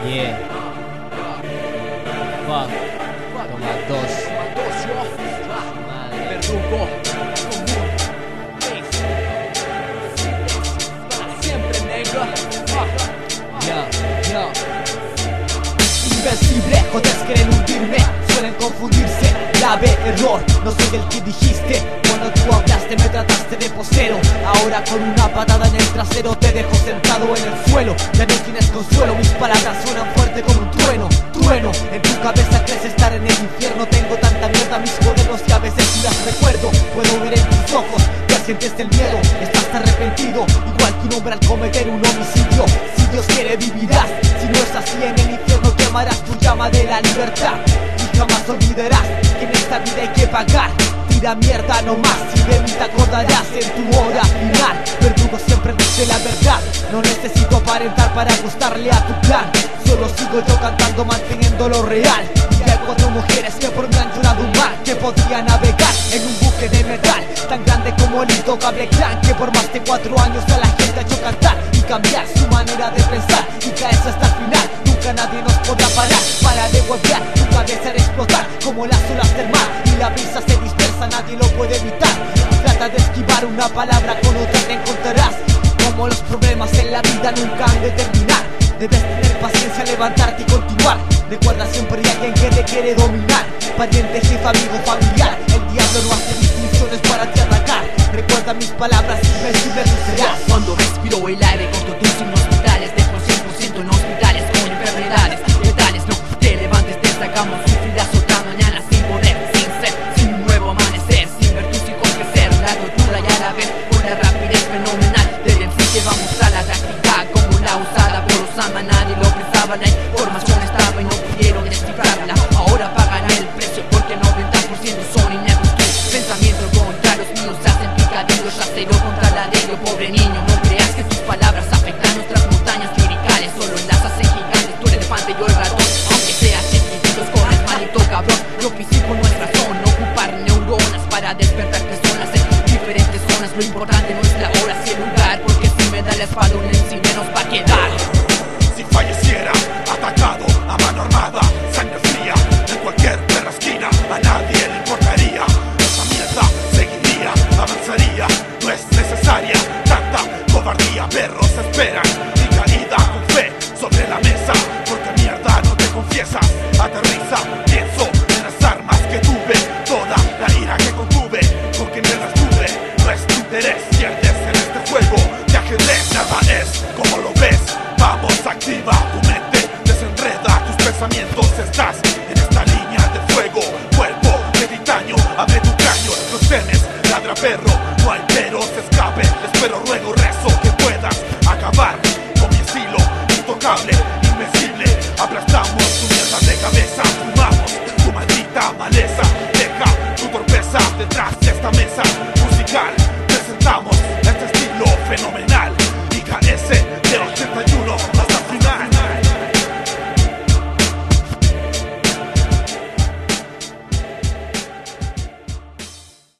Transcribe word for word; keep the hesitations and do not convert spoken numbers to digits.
Yeah. Fuck. Toma dos. Madre. Verdugo común. Para siempre, negro. Yo, yo. Invencible, jodes quieren hundirme, suelen confundirse, grave error, no soy el que dijiste. Cuando tú hablaste me trataste de posero, ahora con una patada en el trasero te dejo sentado en el suelo. Ya no tienes consuelo, mis palabras suenan fuerte como un trueno. Trueno, en tu cabeza crees estar en el infierno. Tengo tanta mierda, mis cuadernos y a veces si las recuerdo. Puedo ver en tus ojos, ya sientes el miedo, estás arrepentido, igual que un hombre al cometer un homicidio. Si Dios quiere vivirás, si no es así en el infierno quemarás tu llama de la libertad. Y jamás olvidarás que en esta vida hay que pagar. Tira mierda nomás y de mí te acordarás en tu hora final. Verdugo siempre dice la verdad, no necesito aparentar para gustarle a tu plan. Solo sigo yo cantando manteniendo lo real. Y hay cuatro mujeres que por mí han llorado un mar, que podía navegar en un buque de metal tan grande como el intocable clan, que por más de cuatro años a la gente ha hecho cantar y cambiar su manera de pensar, y caerse hasta el final. Nunca nadie nos podrá parar, para de golpear, tu cabeza hará explotar como las olas del mar, y la brisa se dispersa, nadie lo puede evitar. Trata de esquivar una palabra, con otra te encontrarás. Como los problemas en la vida nunca han de terminar, debes tener paciencia, levantarte y continuar. Recuerda, siempre hay alguien que te quiere dominar, pariente, jefe, amigo, familiar. El diablo no hace distinciones para te atacar. Recuerda mis palabras, invencible tú serás. Cuando respiro el aire con tus signos vitales, dejo cien por ciento en hospitales con enfermedades letales. No te levantes de esta cama, sufrirás otra mañana sin poder, sin ser, sin un nuevo amanecer, sin ver tus hijos crecer, la dura y a la vez con la rapidez fenomenal del M C que va a mostrar la táctica como la usada por Osama. Nadie lo pensaba, la información estaba y no pudieron descifrarla. Ahora pagan el precio porque el noventa por ciento son ineptos. Tu pensamiento contra los míos se hacen picadillos, acero contra la de ellos, pobre niño. No creas que tus palabras afectan nuestras montañas liricales, solo las hacen gigantes, tú el elefante, yo el ratón. Aunque seas chiquititos, corres malito cabrón. Lo físico no es razón, ocupar neuronas para despertar personas en diferentes zonas. Lo importante no es la hora, si el lugar, porque si me da la espalda un M C menos va a quedar. Si falleciera, atacado a mano armada, sangre fría en cualquier perra esquina, a nadie le importaría. Esa mierda seguiría, avanzaría, no es necesaria tanta cobardía. Perros esperan mi caída con fe sobre la mesa, porque mierda no te confiesas. Aterriza, pienso en las armas que tuve, toda la ira que contuve, con quien me las tuve. No es tu interés, pierdes en este juego de ajedrez. Nada es como lo ves, vamos, activa tu mente, desenreda tus pensamientos. Estás en esta línea de fuego, cuerpo de titanio, abre tu cráneo, no temes, ladra perro, no hay pero se escape. Espero, ruego, rezo que puedas acabar con mi estilo intocable, invencible. Aplastamos tu mierda de cabeza, fumamos tu maldita maleza. Deja tu torpeza detrás de esta mesa musical, presentamos este estilo fenomenal.